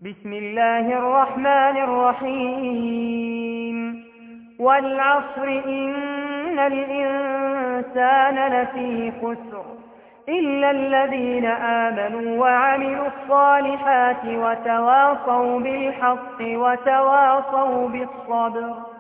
بسم الله الرحمن الرحيم والعصر إن الإنسان لفي خسر إلا الذين آمنوا وعملوا الصالحات وتواصوا بالحق وتواصوا بالصبر.